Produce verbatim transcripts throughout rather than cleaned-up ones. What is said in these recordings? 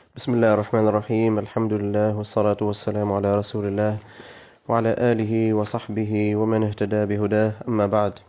بسم الله الرحمن الرحيم. الحمد لله والصلاة والسلام على رسول الله وعلى آله وصحبه ومن اهتدى بهداه، أما بعد.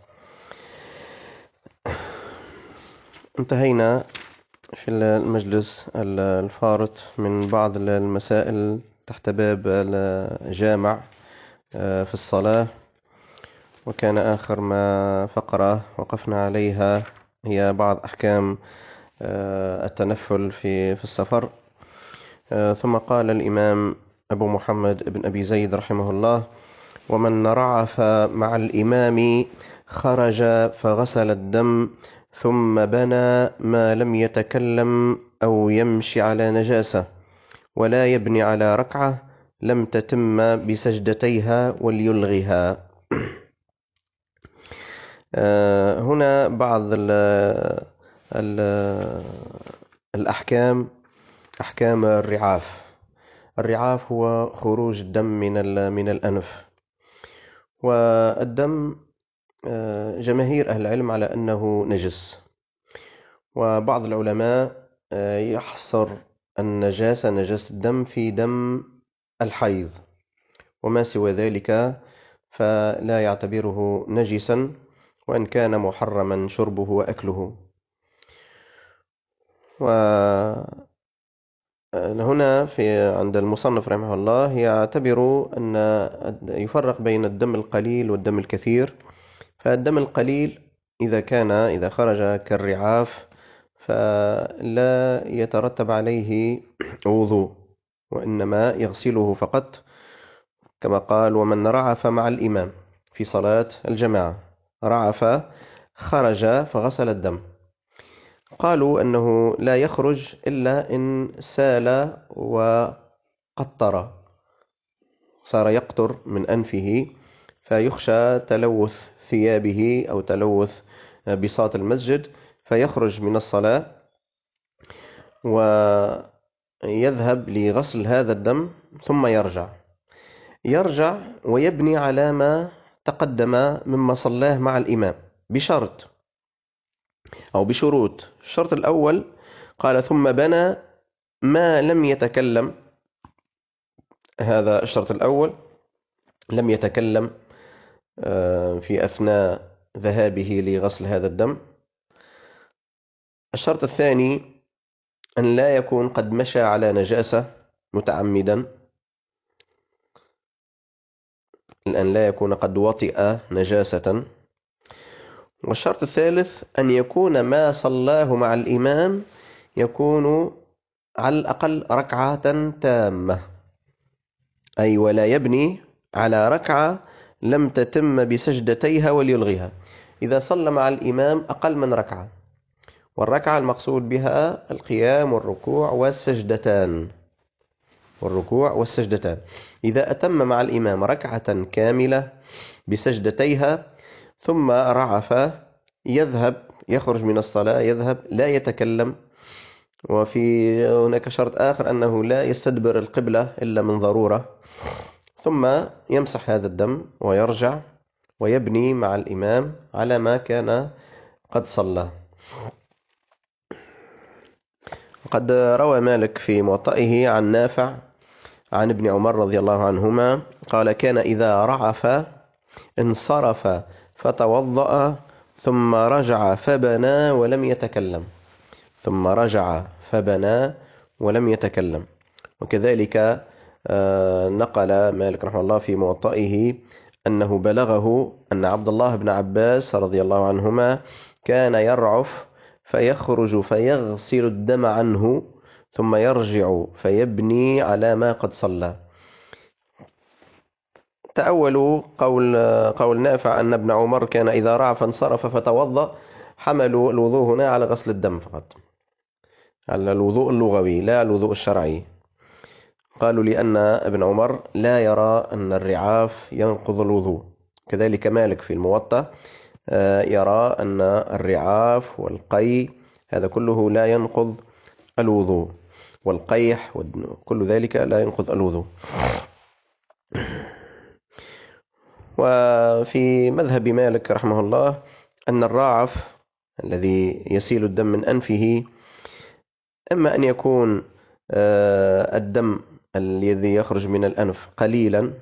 انتهينا في المجلس الفارط من بعض المسائل تحت باب الجامع في الصلاة، وكان آخر ما فقرة وقفنا عليها هي بعض أحكام التنفل في في السفر. ثم قال الإمام أبو محمد بن أبي زيد رحمه الله: ومن رعف مع الإمام خرج فغسل الدم ثم بنى ما لم يتكلم أو يمشي على نجاسة ولا يبني على ركعة لم تتم بسجدتيها وليلغها. هنا بعض ال ال الأحكام، أحكام الرعاف. الرعاف هو خروج الدم من من الأنف، والدم جماهير أهل العلم على أنه نجس، وبعض العلماء يحصر النجاسة نجاسة الدم في دم الحيض، وما سوى ذلك فلا يعتبره نجسا وإن كان محرما شربه وأكله. وهنا في عند المصنف رحمه الله يعتبر أن يفرق بين الدم القليل والدم الكثير. فالدم القليل إذا كان إذا خرج كالرعاف فلا يترتب عليه وضوء، وإنما يغسله فقط، كما قال: ومن رعف مع الإمام في صلاة الجماعة، رعف خرج فغسل الدم. قالوا أنه لا يخرج إلا إن سال وقطر، صار يقطر من أنفه، فيخشى تلوث ثيابه أو تلوث بساط المسجد فيخرج من الصلاة ويذهب لغسل هذا الدم ثم يرجع يرجع ويبني على ما تقدم مما صلاه مع الإمام بشرط أو بشروط. الشرط الأول قال: ثم بنى ما لم يتكلم. هذا الشرط الأول، لم يتكلم في أثناء ذهابه لغسل هذا الدم. الشرط الثاني أن لا يكون قد مشى على نجاسة متعمدا، أن لا يكون قد وطئ نجاسة. والشرط الثالث أن يكون ما صلاه مع الإمام يكون على الأقل ركعة تامة، أي ولا يبني على ركعة لم تتم بسجدتيها وليلغيها. إذا صلى مع الإمام أقل من ركعة، والركعة المقصود بها القيام والركوع والسجدتان والركوع والسجدتان إذا أتم مع الإمام ركعة كاملة بسجدتيها ثم رعف يذهب يخرج من الصلاة يذهب لا يتكلم. وفي هناك شرط آخر أنه لا يستدبر القبلة إلا من ضرورة، ثم يمسح هذا الدم ويرجع ويبني مع الإمام على ما كان قد صلى. قد روى مالك في موطئه عن نافع عن ابن عمر رضي الله عنهما قال: كان إذا رعف انصرف فتوضأ ثم رجع فبنى ولم يتكلم ثم رجع فبنى ولم يتكلم. وكذلك نقل مالك رحمه الله في موطئه أنه بلغه أن عبد الله بن عباس رضي الله عنهما كان يرعف فيخرج فيغسل الدم عنه ثم يرجع فيبني على ما قد صلى. تأولوا قول قول نافع أن ابن عمر كان إذا رعف انصرف فتوضأ، حملوا الوضوء هنا على غسل الدم فقط، على الوضوء اللغوي لا الوضوء الشرعي. قالوا لأن ابن عمر لا يرى أن الرعاف ينقض الوضوء. كذلك مالك في الموطأ يرى أن الرعاف والقي هذا كله لا ينقض الوضوء، والقيح وكل ذلك لا ينقض الوضوء. وفي مذهب مالك رحمه الله أن الراعف الذي يسيل الدم من أنفه إما أن يكون الدم الذي يخرج من الأنف قليلا،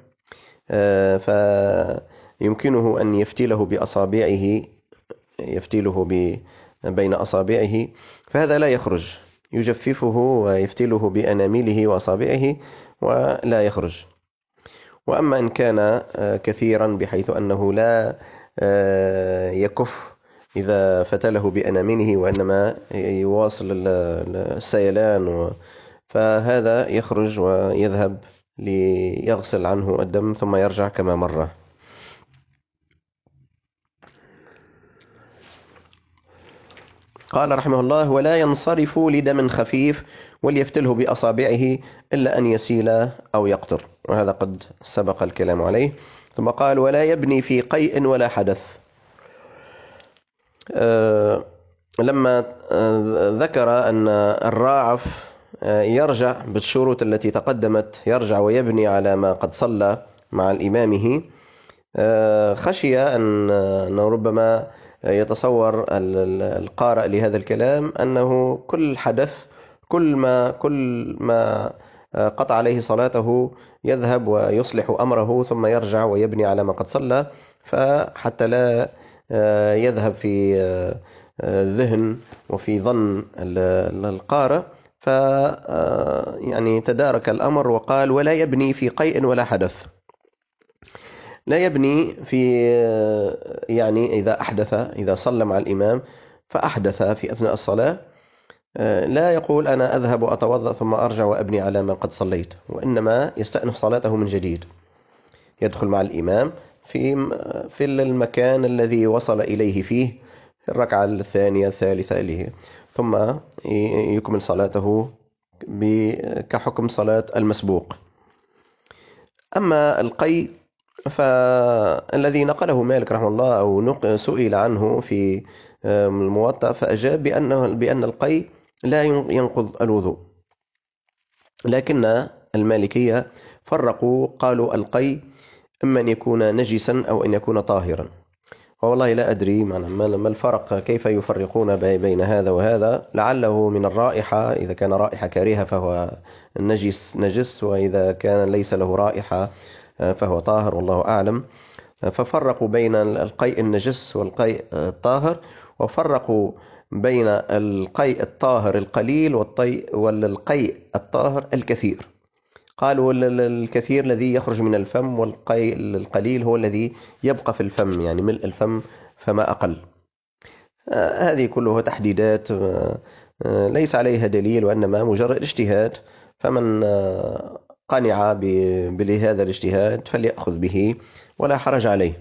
فيمكنه أن يفتله بأصابعه، يفتله بين أصابعه، فهذا لا يخرج، يجففه ويفتله بأنامله وأصابعه ولا يخرج. وأما إن كان كثيرا بحيث أنه لا يكف إذا فتله بأنامله وإنما يواصل السيلان، فهذا يخرج ويذهب ليغسل عنه الدم ثم يرجع كما مر. قال رحمه الله: ولا ينصرف لدم خفيف وليفتله بأصابعه إلا أن يسيل أو يقطر، وهذا قد سبق الكلام عليه. ثم قال: ولا يبني في قيء ولا حدث. أه لما ذكر أن الراعف يرجع بالشروط التي تقدمت، يرجع ويبني على ما قد صلى مع الإمامه، خشي أن ربما يتصور القارئ لهذا الكلام أنه كل حدث، كل ما كل ما قطع عليه صلاته يذهب ويصلح أمره ثم يرجع ويبني على ما قد صلى، فحتى لا يذهب في ذهن وفي ظن القارئ، ف يعني تدارك الأمر وقال: ولا يبني في قيء ولا حدث. لا يبني في يعني إذا أحدث، إذا صلى مع الإمام فأحدث في أثناء الصلاة، لا يقول أنا أذهب وأتوضأ ثم أرجع وأبني على ما قد صليت، وإنما يستأنف صلاته من جديد، يدخل مع الإمام في في المكان الذي وصل إليه فيه الركعة الثانية الثالثة إليه، ثم يكمل صلاته كحكم صلاة المسبوق. أما القيء فالذي نقله مالك رحمه الله أو سئل عنه في الموطأ فأجاب بأنه بأن القيء لا ينقض الوضوء، لكن المالكية فرقوا، قالوا القيء إما أن يكون نجسا أو أن يكون طاهرا. والله لا أدري ما الفرق، كيف يفرقون بين هذا وهذا، لعله من الرائحة، إذا كان رائحة كريهة فهو نجس نجس، وإذا كان ليس له رائحة فهو طاهر، والله أعلم. ففرقوا بين القيء النجس والقيء الطاهر، وفرقوا بين القيء الطاهر القليل والقيء الطاهر الكثير. قالوا الكثير الذي يخرج من الفم، والقيء القليل هو الذي يبقى في الفم، يعني ملء الفم فما أقل. هذه كلها تحديدات ليس عليها دليل، وإنما مجرد اجتهاد، فمن قنع بهذا الاجتهاد فليأخذ به ولا حرج عليه.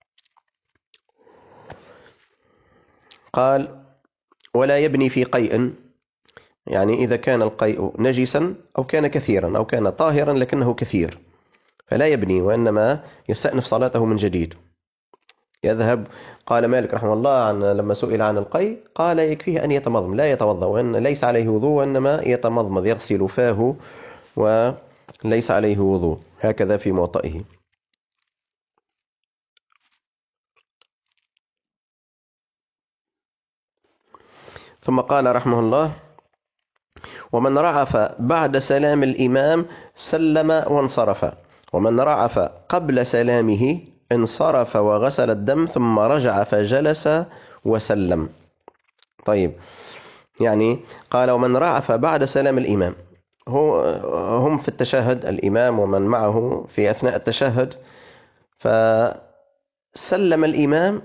قال: ولا يبني في قيء، يعني إذا كان القيء نجسا أو كان كثيرا أو كان طاهرا لكنه كثير فلا يبني، وإنما يستأنف صلاته من جديد، يذهب. قال مالك رحمه الله عن لما سئل عن القيء قال: يكفيه أن يتمضمض، لا يتوضأ، وأن ليس عليه وضوء، وإنما يتمضمض، يغسل فاه وليس عليه وضوء، هكذا في موطئه. ثم قال رحمه الله: ومن رعف بعد سلام الإمام سلم وانصرف، ومن رعف قبل سلامه انصرف وغسل الدم ثم رجع فجلس وسلم. طيب، يعني قال: ومن رعف بعد سلام الإمام، هم في التشهد الإمام ومن معه في أثناء التشهد، فسلم الإمام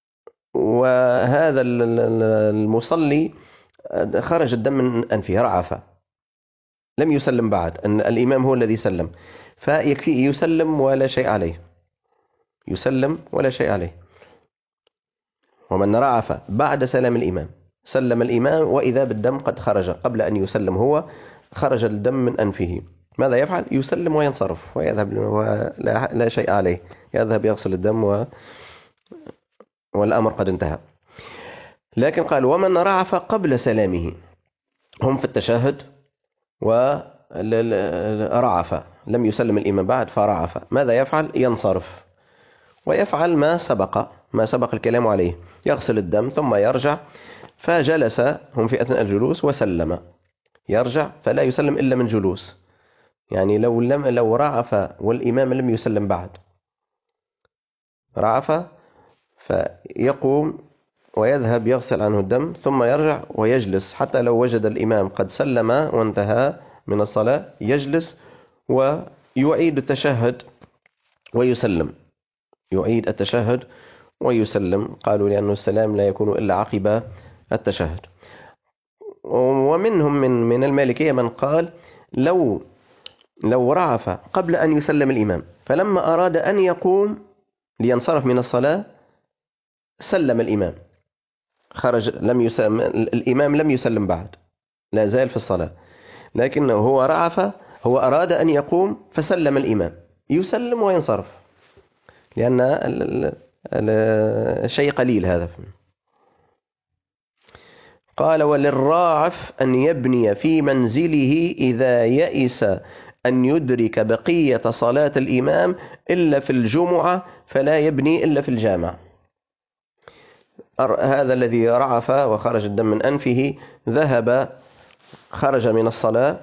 وهذا المصلي خرج الدم من أنفه، رعف، لم يسلم بعد، أن الإمام هو الذي سلم، فيكفي يسلم ولا شيء عليه، يسلم ولا شيء عليه. ومن رعف بعد سلام الإمام، سلم الإمام وإذا بالدم قد خرج قبل أن يسلم هو، خرج الدم من أنفه، ماذا يفعل؟ يسلم وينصرف ويذهب ولا لا شيء عليه، يذهب يغسل الدم و... والأمر قد انتهى. لكن قال: ومن رعف قبل سلامه، هم في التشهد ورعف، لم يسلم الإمام بعد فرعف، ماذا يفعل؟ ينصرف ويفعل ما سبق ما سبق الكلام عليه، يغسل الدم ثم يرجع، فجلس هم في أثناء الجلوس وسلم، يرجع فلا يسلم إلا من جلوس. يعني لو لم لو رعف والإمام لم يسلم بعد، رعف فيقوم ويذهب يغسل عنه الدم ثم يرجع ويجلس، حتى لو وجد الإمام قد سلم وانتهى من الصلاة يجلس ويعيد التشهد ويسلم، يعيد التشهد ويسلم. قالوا لأن السلام لا يكون إلا عقب التشهد. ومنهم من من المالكية من قال لو لو رعف قبل أن يسلم الإمام، فلما أراد أن يقوم لينصرف من الصلاة سلم الإمام، خرج لم يسلم الإمام، لم يسلم بعد، لا زال في الصلاة، لكنه هو رعف، هو أراد أن يقوم فسلم الإمام، يسلم وينصرف، لأن الشيء قليل هذا. قال وللراعف أن يبني في منزله إذا يئس أن يدرك بقية صلاة الإمام إلا في الجمعة فلا يبني إلا في الجامع. هذا الذي رعف وخرج الدم من أنفه ذهب، خرج من الصلاة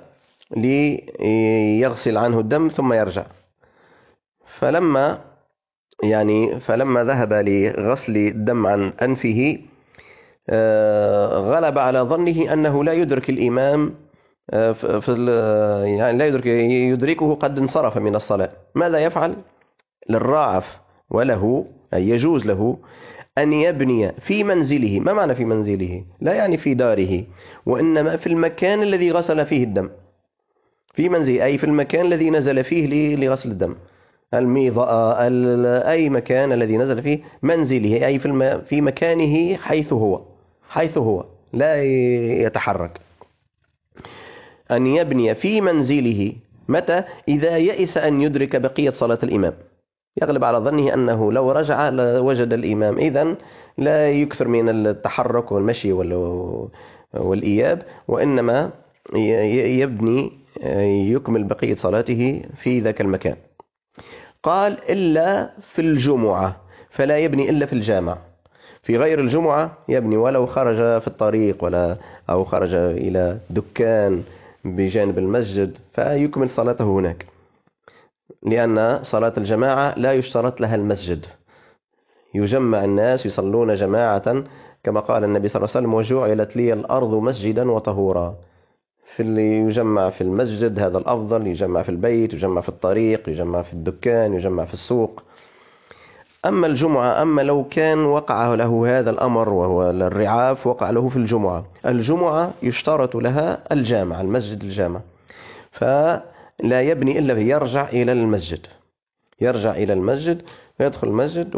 ليغسل عنه الدم ثم يرجع، فلما يعني فلما ذهب لغسل الدم عن أنفه غلب على ظنه أنه لا يدرك الإمام، في يعني لا يدرك يدركه قد انصرف من الصلاة. ماذا يفعل؟ للراعف وله أي يجوز له أن يبني في منزله. ما معنى في منزله؟ لا يعني في داره، وإنما في المكان الذي غسل فيه الدم. في منزله أي في المكان الذي نزل فيه لغسل الدم، الميضأ، أي مكان الذي نزل فيه، منزله أي في في مكانه حيث هو حيث هو لا يتحرك. أن يبني في منزله متى؟ إذا يئس أن يدرك بقية صلاة الإمام، يغلب على ظنه أنه لو رجع لوجد الإمام، إذن لا يكثر من التحرك والمشي والإياب، وإنما يبني يكمل بقية صلاته في ذاك المكان. قال إلا في الجمعة فلا يبني إلا في الجامع. في غير الجمعة يبني، ولو خرج في الطريق ولا أو خرج إلى دكان بجانب المسجد فيكمل صلاته هناك، لأن صلاة الجماعة لا يشترط لها المسجد، يجمع الناس يصلون جماعة كما قال النبي صلى الله عليه وسلم وجعلت لي الأرض مسجدا وطهورا. في اللي يجمع في المسجد هذا الأفضل، يجمع في البيت، يجمع في الطريق، يجمع في الدكان، يجمع في السوق. أما الجمعة، أما لو كان وقع له هذا الأمر وهو الرعاف وقع له في الجمعة، الجمعة يشترط لها الجامع، المسجد الجامع، فلا يبني إلا يرجع إلى المسجد، يرجع إلى المسجد ويدخل المسجد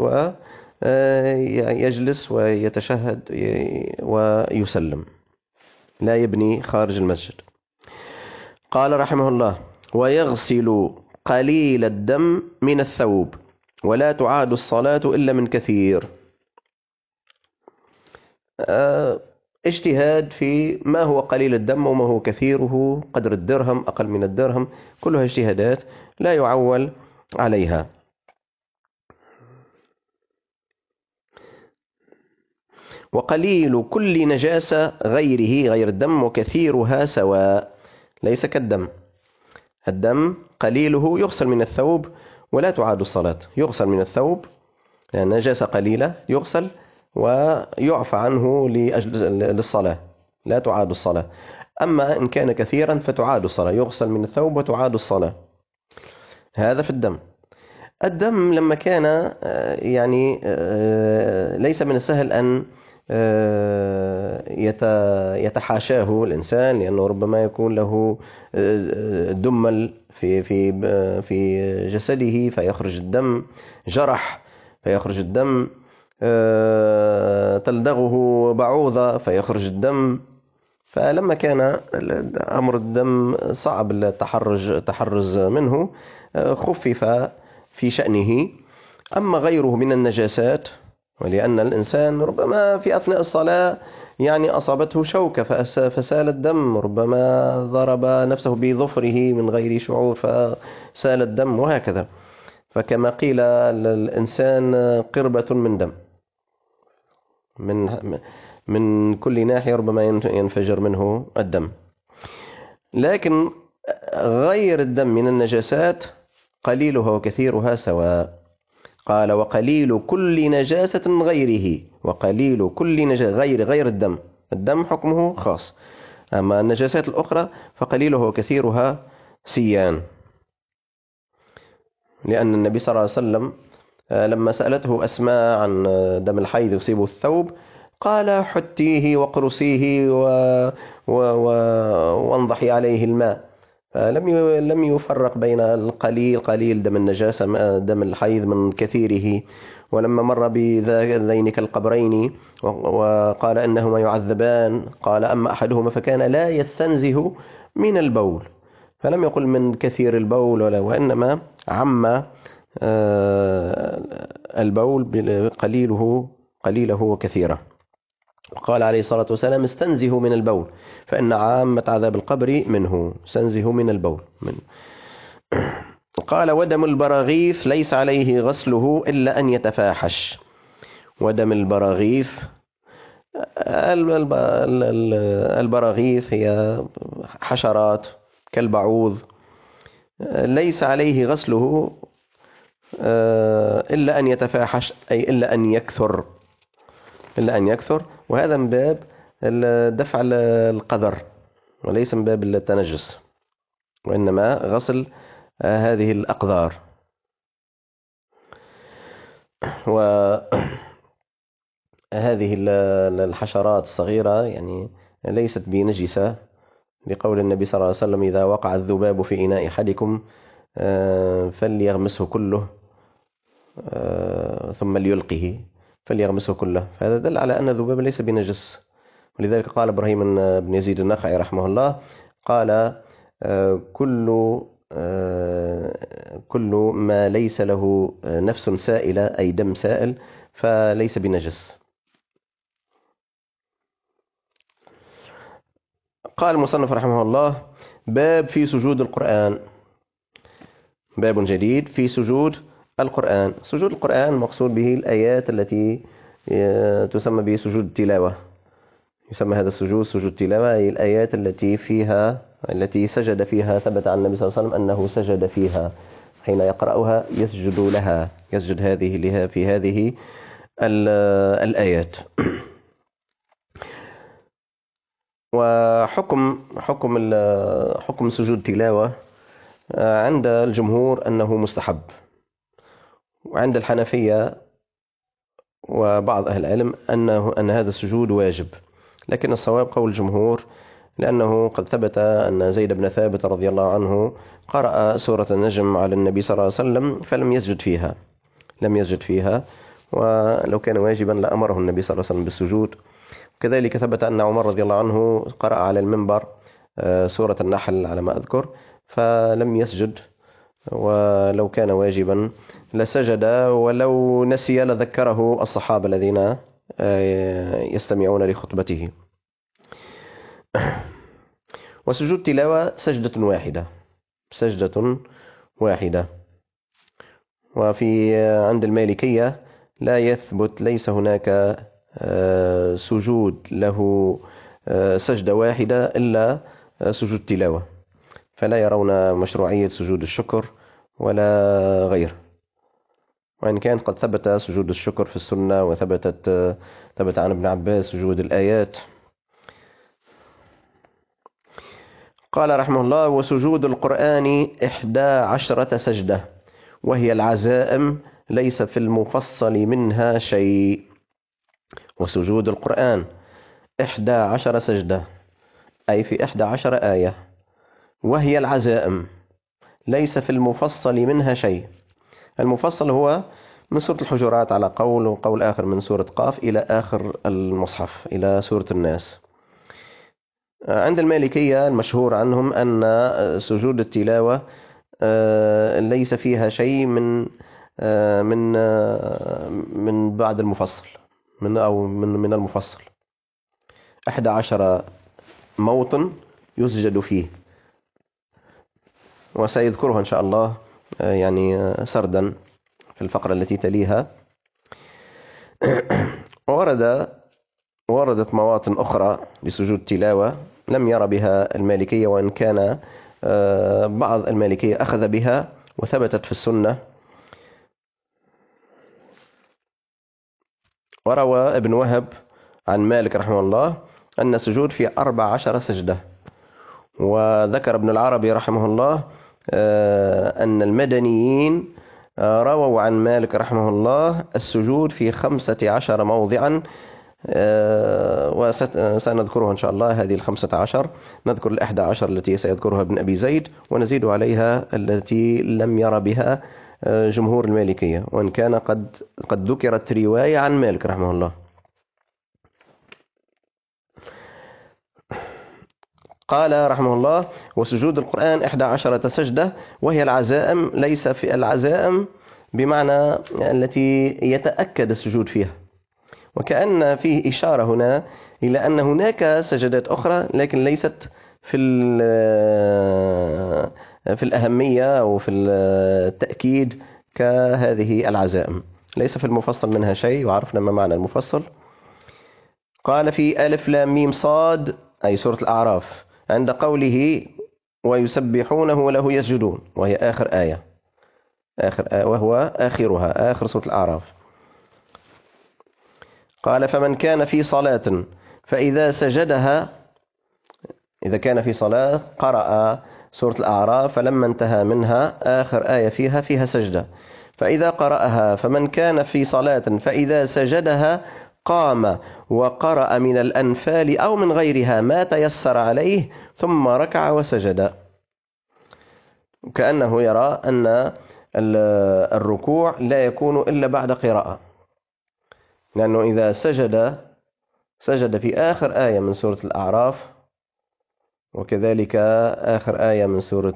ويجلس ويتشهد ويسلم، لا يبني خارج المسجد. قال رحمه الله ويغسل قليل الدم من الثوب ولا تعاد الصلاة إلا من كثير. اجتهاد في ما هو قليل الدم وما هو كثيره، قدر الدرهم، أقل من الدرهم، كلها اجتهادات لا يعول عليها. وقليل كل نجاسة غيره غير الدم وكثيرها سواء، ليس كالدم. الدم قليله يغسل من الثوب ولا تعاد الصلاة، يغسل من الثوب لأن نجاسة قليلة، يغسل ويعفى عنه للصلاة، لا تعاد الصلاة. أما إن كان كثيرا فتعاد الصلاة، يغسل من الثوب وتعاد الصلاة. هذا في الدم. الدم لما كان يعني ليس من السهل أن يتحاشاه الإنسان، لأنه ربما يكون له دمل في في في جسده فيخرج الدم، جرح فيخرج الدم، تلدغه بعوضة فيخرج الدم. فلما كان أمر الدم صعب التحرج التحرز منه خفف في شأنه. أما غيره من النجاسات، ولأن الإنسان ربما في أثناء الصلاة يعني أصابته شوكة فسال الدم، ربما ضرب نفسه بظفره من غير شعور فسال الدم، وهكذا. فكما قيل الإنسان قربة من دم، من من كل ناحية ربما ينفجر منه الدم. لكن غير الدم من النجاسات قليلها وكثيرها سواء. قال وقليل كل نجاسة غيره، وقليل كل نجاسة غير غير الدم، الدم حكمه خاص، أما النجاسات الأخرى فقليلها وكثيرها سيان. لأن النبي صلى الله عليه وسلم لما سألته أسماء عن دم الحيض يصيب الثوب قال حتيه وقرصيه و... و... و... وانضحي عليه الماء، فلم ي... لم يفرق بين القليل قليل دم النجاسة دم الحيض من كثيره. ولما مر بذينك القبرين وقال إنهما يعذبان قال أما أحدهما فكان لا يستنزه من البول، فلم يقل من كثير البول ولا، وإنما عم البول قليله قليله وكثيره. وقال عليه الصلاة والسلام استنزهوا من البول فإن عامة عذاب القبر منه، استنزهوا من البول منه. قال ودم البراغيث ليس عليه غسله إلا أن يتفاحش. ودم البراغيث، البراغيث هي حشرات كالبعوض، ليس عليه غسله إلا أن يتفاحش، أي إلا أن يكثر، إلا أن يكثر، وهذا من باب دفع القذر وليس من باب التنجس، وإنما غسل هذه الأقذار. وهذه الحشرات الصغيرة يعني ليست بنجسة، لقول النبي صلى الله عليه وسلم إذا وقع الذباب في إناء أحدكم فليغمسه كله ثم ليلقه، فليغمسه كله، فهذا دل على أن الذباب ليس بنجس. ولذلك قال إبراهيم بن يزيد النخعي رحمه الله قال كل كل ما ليس له نفس سائلة أي دم سائل فليس بنجس. قال المصنف رحمه الله باب في سجود القرآن، باب جديد في سجود القرآن. سجود القرآن مقصود به الآيات التي تسمى به سجود التلاوة، يسمى هذا السجود سجود التلاوة، أي الآيات التي فيها التي سجد فيها، ثبت عن النبي صلى الله عليه وسلم أنه سجد فيها، حين يقرأها يسجد لها، يسجد هذه لها في هذه الآيات. وحكم حكم حكم سجود التلاوة عند الجمهور أنه مستحب، وعند الحنفية وبعض أهل العلم أنه أن هذا السجود واجب، لكن الصواب قول الجمهور، لأنه قد ثبت أن زيد بن ثابت رضي الله عنه قرأ سورة النجم على النبي صلى الله عليه وسلم فلم يسجد فيها، لم يسجد فيها، ولو كان واجبا لأمره النبي صلى الله عليه وسلم بالسجود. كذلك ثبت أن عمر رضي الله عنه قرأ على المنبر سورة النحل على ما أذكر فلم يسجد، ولو كان واجبا لسجد، ولو نسي لذكره الصحابة الذين يستمعون لخطبته. وسجود تلاوة سجدة واحدة، سجدة واحدة. وفي عند المالكية لا يثبت، ليس هناك سجود له سجدة واحدة إلا سجود تلاوة، فلا يرون مشروعية سجود الشكر ولا غير، وإن كان قد ثبت سجود الشكر في السنة، وثبتت ثبت عن ابن عباس سجود الآيات. قال رحمه الله وسجود القرآن إحدى عشرة سجدة، وهي العزائم ليس في المفصل منها شيء. وسجود القرآن إحدى عشر سجدة أي في إحدى عشر آية، وهي العزائم ليس في المفصل منها شيء. المفصل هو من سورة الحجرات على قول، وقول آخر من سورة قاف إلى آخر المصحف إلى سورة الناس. عند المالكية المشهور عنهم أن سجود التلاوة ليس فيها شيء من من من بعد المفصل، من أو من من المفصل، أحد عشر موطن يسجد فيه، وسيذكرها إن شاء الله يعني سردا في الفقرة التي تليها. ورد وردت مواطن أخرى لسجود التلاوة لم ير بها المالكية، وإن كان بعض المالكية أخذ بها وثبتت في السنة. وروى ابن وهب عن مالك رحمه الله أن السجود في أربع عشر سجدة. وذكر ابن العربي رحمه الله أن المدنيين رووا عن مالك رحمه الله السجود في خمسة عشر موضعا، وسنذكرها إن شاء الله. هذه الخمسة عشر نذكر الأحدى عشر التي سيذكرها ابن أبي زيد، ونزيد عليها التي لم ير بها جمهور المالكية، وإن كان قد قد ذكرت رواية عن مالك رحمه الله. قال رحمه الله: وسجود القرآن إحدى عشرة سجدة، وهي العزائم. ليس في العزائم بمعنى التي يتأكد السجود فيها، وكأن فيه إشارة هنا إلى أن هناك سجدات أخرى لكن ليست في في الأهمية أو في التأكيد كهذه العزائم. ليس في المفصل منها شيء، وعرفنا ما معنى المفصل. قال: في ألف لام ميم صاد، أي سورة الأعراف، عند قوله ويسبحونه وله يسجدون، وهي آخر آية، آخر آية وهو آخرها، آخر سورة الأعراف. قال: فمن كان في صلاة فإذا سجدها، إذا كان في صلاة قرأ سورة الأعراف فلما انتهى منها آخر آية فيها فيها سجدة، فإذا قرأها فمن كان في صلاة فإذا سجدها قام وقرأ من الأنفال أو من غيرها ما تيسر عليه ثم ركع وسجد. كأنه يرى أن الركوع لا يكون إلا بعد قراءة، لأنه إذا سجد سجد في آخر آية من سورة الأعراف، وكذلك آخر آية من سورة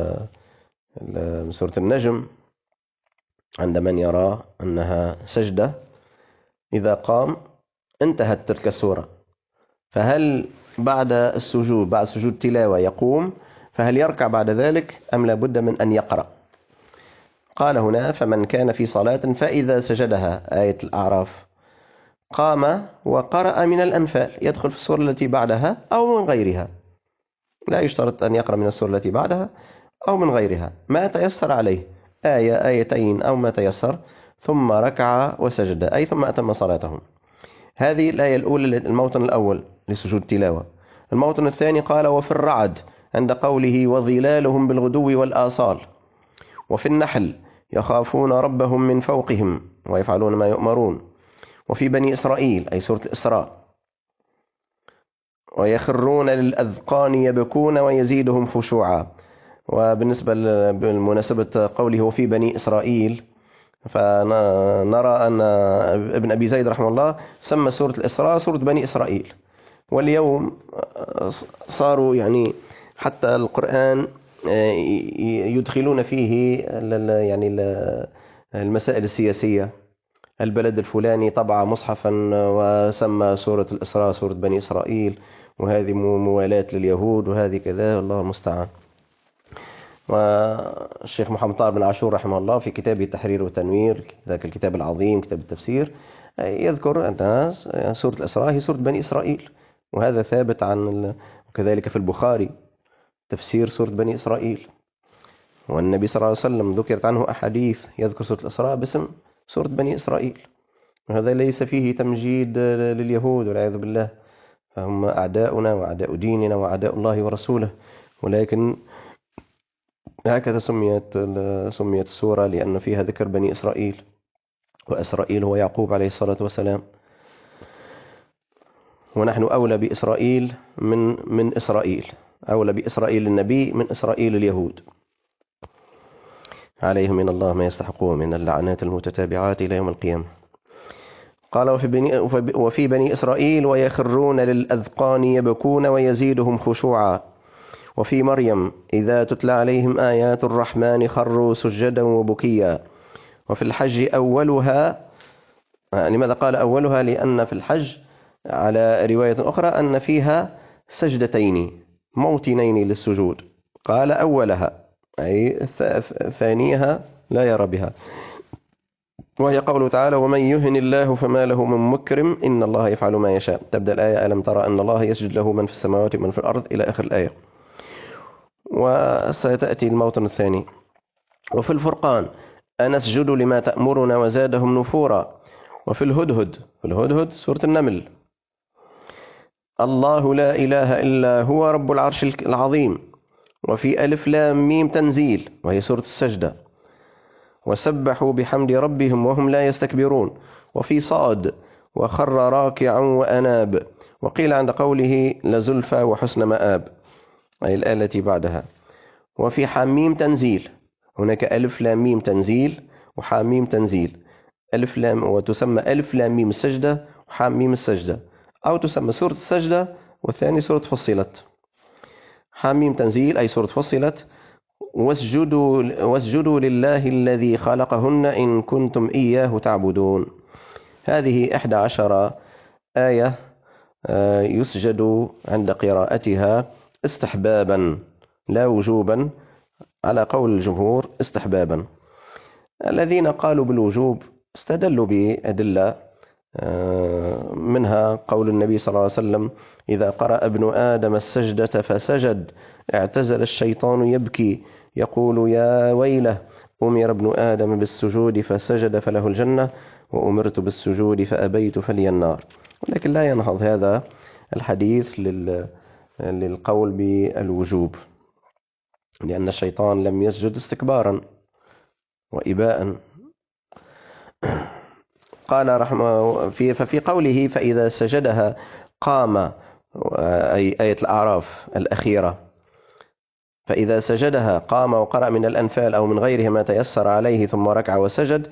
من سورة النجم عند من يرى أنها سجدة، إذا قام انتهت تلك السورة. فهل بعد السجود، بعد سجود تلاوة، يقوم؟ فهل يركع بعد ذلك أم لا بد من أن يقرأ؟ قال هنا: فمن كان في صلاة فإذا سجدها، آية الأعراف، قام وقرأ من الأنفال، يدخل في السورة التي بعدها أو من غيرها، لا يشترط أن يقرأ من السورة التي بعدها أو من غيرها، ما تيسر عليه، آية آيتين أو ما تيسر، ثم ركع وسجد، أي ثم أتم صلاتهم. هذه الآية الأولى، الموطن الأول لسجود التلاوة. الموطن الثاني قال: وفي الرعد عند قوله وظلالهم بالغدو والآصال، وفي النحل يخافون ربهم من فوقهم ويفعلون ما يؤمرون، وفي بني إسرائيل أي سورة الإسراء ويخرون للأذقان يبكون ويزيدهم خشوعا. وبالنسبة لمناسبة قوله وفي بني إسرائيل، فنرى أن ابن أبي زيد رحمه الله سمى سورة الإسراء سورة بني إسرائيل. واليوم صاروا يعني حتى القرآن يدخلون فيه يعني المسائل السياسية. البلد الفلاني طبع مصحفا وسمى سورة الإسراء سورة بني إسرائيل، وهذه موالاة لليهود، وهذه كذا، الله المستعان. والشيخ محمد طاهر بن عاشور رحمه الله في كتابه التحرير والتنوير، ذاك الكتاب العظيم كتاب التفسير، يذكر أن سورة الإسراء هي سورة بني إسرائيل، وهذا ثابت عن، وكذلك في البخاري تفسير سورة بني إسرائيل. والنبي صلى الله عليه وسلم ذكرت عنه أحاديث يذكر سورة الإسراء باسم سورة بني إسرائيل، وهذا ليس فيه تمجيد لليهود والعياذ بالله، فهم أعداؤنا وأعداء ديننا وأعداء الله ورسوله، ولكن هكذا سميت سميت السورة لأن فيها ذكر بني إسرائيل، وإسرائيل هو يعقوب عليه الصلاة والسلام، ونحن أولى بإسرائيل من من إسرائيل، أولى بإسرائيل النبي من إسرائيل اليهود، عليهم من الله ما يستحقون من اللعنات المتتابعات إلى يوم القيامة. قال: وفي بني, وفي بني إسرائيل ويخرون للأذقان يبكون ويزيدهم خشوعا. وفي مريم إذا تتلى عليهم آيات الرحمن خروا سجدا وبكيا. وفي الحج أولها، لماذا قال أولها؟ لأن في الحج على رواية أخرى أن فيها سجدتين موطنين للسجود، قال أولها أي ثانيها لا يرى بها. وهي قوله تعالى: ومن يهن الله فما له من مكرم إن الله يفعل ما يشاء. تبدأ الآية: ألم ترى أن الله يسجد له من في السماوات ومن في الأرض، إلى آخر الآية. وستأتي الموطن الثاني: وفي الفرقان: أنسجد لما تأمرنا وزادهم نفورا. وفي الهدهد، في الهدهد سورة النمل: الله لا إله إلا هو رب العرش العظيم. وفي ألف لام ميم تنزيل، وهي سورة السجدة: وسبحوا بحمد ربهم وهم لا يستكبرون. وفي صاد: وخر راكعا وأناب. وقيل عند قوله: لزلفى وحسن مآب، أي الآية التي بعدها. وفي حميم تنزيل، هناك ألف لام ميم تنزيل وحاميم تنزيل. ألف لام، وتسمى ألف لام ميم السجدة وحاميم السجدة، أو تسمى سورة السجدة والثاني سورة فصلت. حاميم تنزيل أي سورة فصلت: واسجدوا, واسجدوا لله الذي خلقهن إن كنتم إياه تعبدون. هذه إحدى عشر آية يسجد عند قراءتها استحبابا لا وجوبا، على قول الجمهور استحبابا. الذين قالوا بالوجوب استدلوا بأدلة، منها قول النبي صلى الله عليه وسلم: إذا قرأ ابن آدم السجدة فسجد اعتزل الشيطان يبكي يقول يا ويله، أمر ابن آدم بالسجود فسجد فله الجنة، وأمرت بالسجود فأبيت فلي النار. ولكن لا ينهض هذا الحديث للقول بالوجوب، لأن الشيطان لم يسجد استكبارا وإباء. قال رحمه في ففي قوله: فإذا سجدها قام، أي آية الأعراف الأخيرة: فإذا سجدها قام وقرأ من الأنفال أو من غيرها ما تيسر عليه ثم ركع وسجد،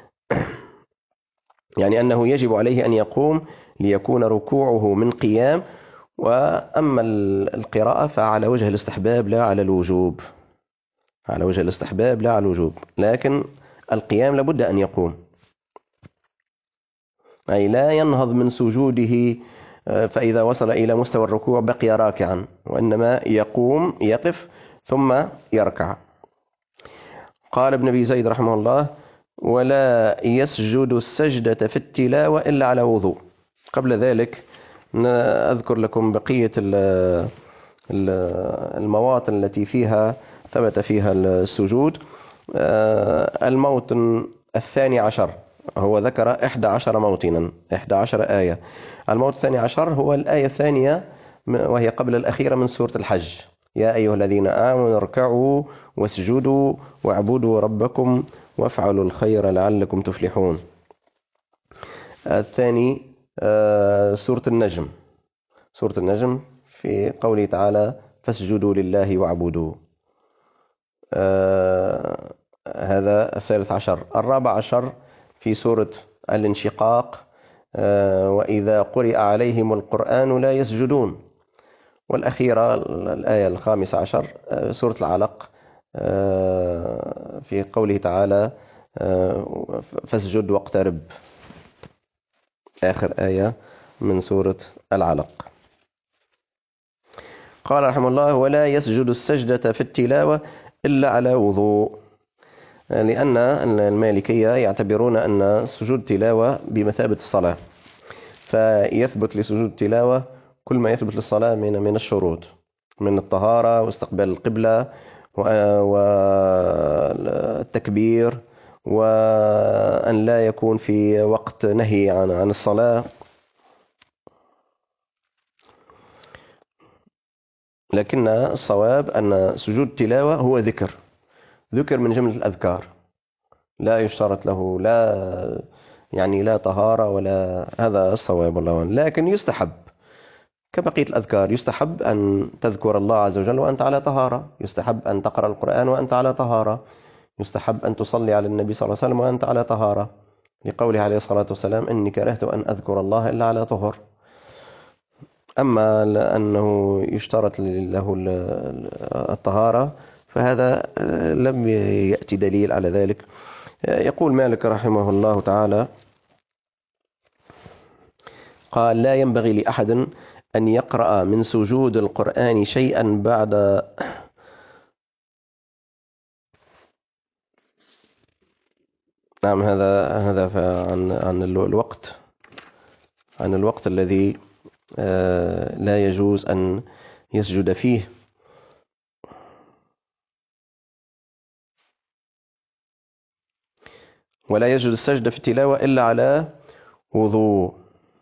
يعني أنه يجب عليه أن يقوم ليكون ركوعه من قيام. وأما القراءة فعلى وجه الاستحباب لا على الوجوب، على وجه الاستحباب لا على الوجوب، لكن القيام لابد أن يقوم، أي لا ينهض من سجوده فإذا وصل إلى مستوى الركوع بقي راكعا، وإنما يقوم يقف ثم يركع. قال ابن أبي زيد رحمه الله: ولا يسجد السجدة في التلاوة إلا على وضوء. قبل ذلك أذكر لكم بقية المواطن التي فيها ثبت فيها السجود. الموطن الثاني عشر هو ذكر إحدى عشر موطنا، إحدى عشر آية. الموطن الثاني عشر هو الآية الثانية وهي قبل الأخيرة من سورة الحج: يا أيها الذين آمنوا اركعوا واسجدوا واعبدوا ربكم وافعلوا الخير لعلكم تفلحون. الثاني سورة النجم، سورة النجم في قوله تعالى: فاسجدوا لله واعبدوا. هذا الثالث عشر. الرابع عشر في سورة الانشقاق: وإذا قرئ عليهم القرآن لا يسجدون. والأخيرة الآية الخامسة عشر سورة العلق في قوله تعالى: فاسجد واقترب، آخر آية من سورة العلق. قال رحمه الله: ولا يسجد السجدة في التلاوة إلا على وضوء، لأن المالكية يعتبرون أن سجود التلاوة بمثابة الصلاة، فيثبت لسجود التلاوة كل ما يثبت للصلاة من من الشروط، من الطهارة واستقبال القبلة والتكبير، وأن لا يكون في وقت نهي عن عن الصلاة. لكن الصواب أن سجود التلاوة هو ذكر، ذكر من جملة الأذكار، لا يشترط له لا يعني لا طهارة ولا، هذا الصواب والله. لكن يستحب كبقية الأذكار، يستحب أن تذكر الله عز وجل وأنت على طهارة، يستحب أن تقرأ القرآن وأنت على طهارة، يستحب أن تصلي على النبي صلى الله عليه وسلم وأنت على طهارة، لقوله عليه الصلاة والسلام: إني كرهت أن أذكر الله إلا على طهر. أما أنه يشترط له الطهارة فهذا لم يأتي دليل على ذلك. يقول مالك رحمه الله تعالى: قال: لا ينبغي لأحد أن يقرأ من سجود القرآن شيئا بعد نعم، هذا هذا عن عن الوقت عن الوقت الذي لا يجوز أن يسجد فيه. ولا يجوز السجد في التلاوة إلا على وضوء،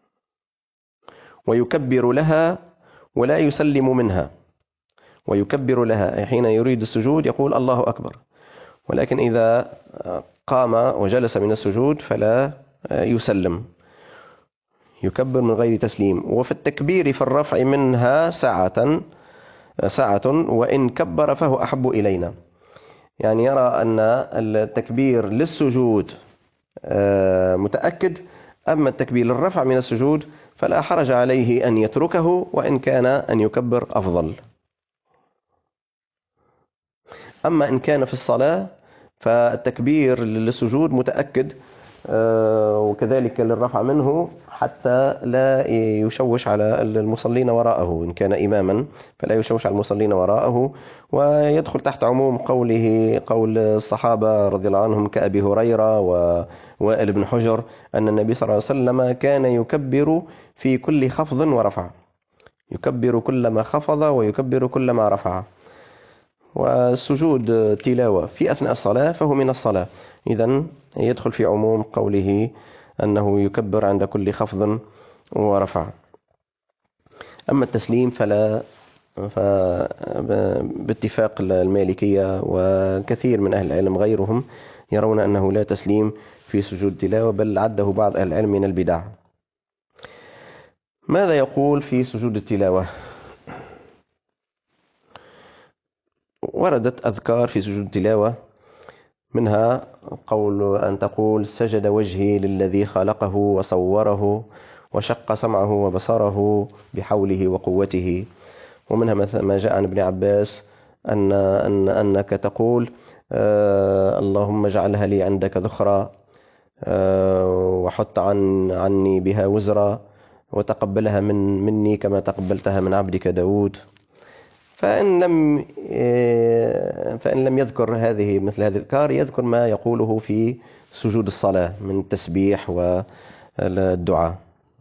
ويكبر لها ولا يسلم منها، ويكبر لها حين يريد السجود يقول الله أكبر، ولكن إذا قام وجلس من السجود فلا يسلم، يكبر من غير تسليم. وفي التكبير في الرفع منها ساعة ساعة وإن كبر فهو أحب إلينا. يعني يرى أن التكبير للسجود متأكد، أما التكبير للرفع من السجود فلا حرج عليه أن يتركه، وإن كان أن يكبر أفضل. أما إن كان في الصلاة فالتكبير للسجود متأكد، وكذلك للرفع منه حتى لا يشوش على المصلين وراءه. إن كان إماما فلا يشوش على المصلين وراءه، ويدخل تحت عموم قوله قول الصحابة رضي الله عنهم كأبي هريرة ووائل بن حجر أن النبي صلى الله عليه وسلم كان يكبر في كل خفض ورفع، يكبر كلما خفض ويكبر كلما رفع. والسجود تلاوة في أثناء الصلاة فهو من الصلاة، إذن يدخل في عموم قوله أنه يكبر عند كل خفض ورفع. أما التسليم فلا، باتفاق المالكية وكثير من أهل العلم غيرهم يرون أنه لا تسليم في سجود تلاوة، بل عده بعض أهل العلم من البدع. ماذا يقول في سجود التلاوة؟ وردت أذكار في سجود التلاوة، منها قول أن تقول سجد وجهي للذي خلقه وصوره وشق سمعه وبصره بحوله وقوته. ومنها ما جاء عن ابن عباس أن أن أنك تقول آه اللهم اجعلها لي عندك ذخرا، آه وحط عن عني بها وزرا، وتقبلها من مني كما تقبلتها من عبدك داود. فإن لم فإن لم يذكر هذه مثل هذه الأذكار يذكر ما يقوله في سجود الصلاة من التسبيح والدعاء.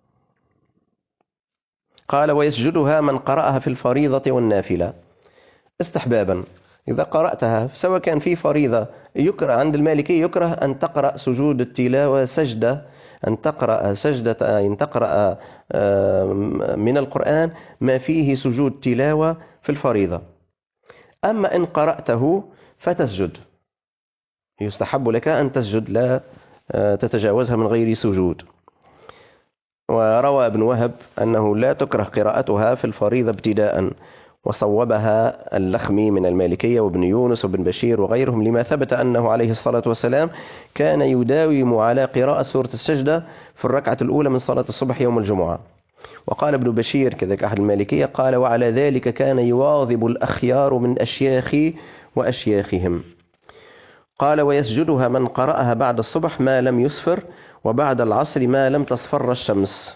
قال ويسجدها من قرأها في الفريضة والنافلة استحبابا. إذا قرأتها سواء كان في فريضة، يكره عند المالكي يكره أن تقرأ سجود التلاوة سجدة، أن تقرأ سجدة أن تقرأ من القرآن ما فيه سجود تلاوة في الفريضة. أما إن قرأته فتسجد، يستحب لك أن تسجد لا تتجاوزها من غير سجود. وروى ابن وهب أنه لا تكره قراءتها في الفريضة ابتداء، وصوبها اللخمي من المالكية وابن يونس وابن بشير وغيرهم، لما ثبت أنه عليه الصلاة والسلام كان يداوم على قراءة سورة السجدة في الركعة الأولى من صلاة الصبح يوم الجمعة. وقال ابن بشير كذلك أحد المالكية قال وعلى ذلك كان يواظب الأخيار من أشياخي وأشياخهم. قال ويسجدها من قرأها بعد الصبح ما لم يسفر، وبعد العصر ما لم تصفر الشمس.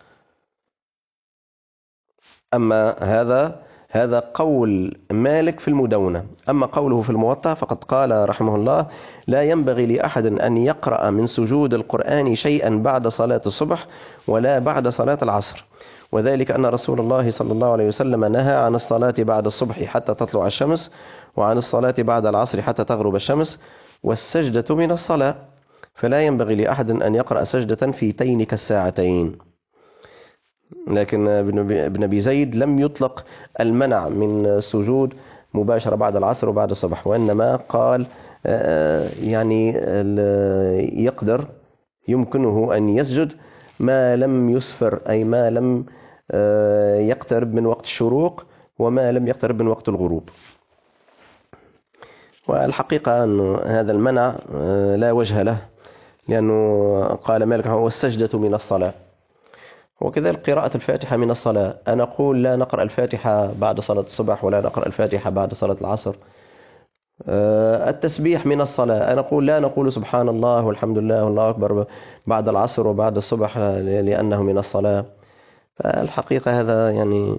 أما هذا هذا قول مالك في المدونة. أما قوله في الموطأ فقد قال رحمه الله لا ينبغي لأحد أن يقرأ من سجود القرآن شيئا بعد صلاة الصبح ولا بعد صلاة العصر، وذلك أن رسول الله صلى الله عليه وسلم نهى عن الصلاة بعد الصبح حتى تطلع الشمس، وعن الصلاة بعد العصر حتى تغرب الشمس، والسجدة من الصلاة، فلا ينبغي لأحد أن يقرأ سجدة في تينك الساعتين. لكن ابن أبي زيد لم يطلق المنع من السجود مباشرة بعد العصر وبعد الصبح، وإنما قال يعني يقدر يمكنه أن يسجد ما لم يسفر، أي ما لم يقترب من وقت الشروق وما لم يقترب من وقت الغروب. والحقيقة أن هذا المنع لا وجه له، لأنه قال مالك هو السجدة من الصلاة، وكذلك قراءة الفاتحة من الصلاة. أنا أقول لا نقرأ الفاتحة بعد صلاة الصبح ولا نقرأ الفاتحة بعد صلاة العصر. التسبيح من الصلاة، أنا أقول لا نقول سبحان الله والحمد لله والله أكبر بعد العصر وبعد الصبح لأنه من الصلاة. فالحقيقة هذا يعني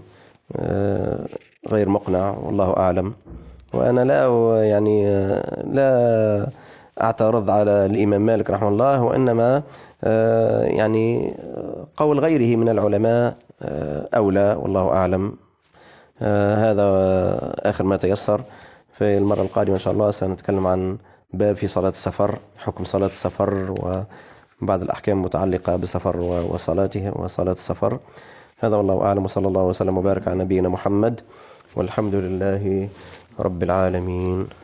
غير مقنع والله أعلم. وأنا لا يعني لا أعترض على الإمام مالك رحمه الله، وإنما يعني قول غيره من العلماء أولى، والله أعلم. هذا آخر ما تيسر. في المرة القادمة إن شاء الله سنتكلم عن باب في صلاة السفر، حكم صلاة السفر وبعض الأحكام المتعلقة بالسفر وصلاته وصلاة السفر. هذا والله أعلم، وصلى الله وسلم وبارك على نبينا محمد، والحمد لله رب العالمين.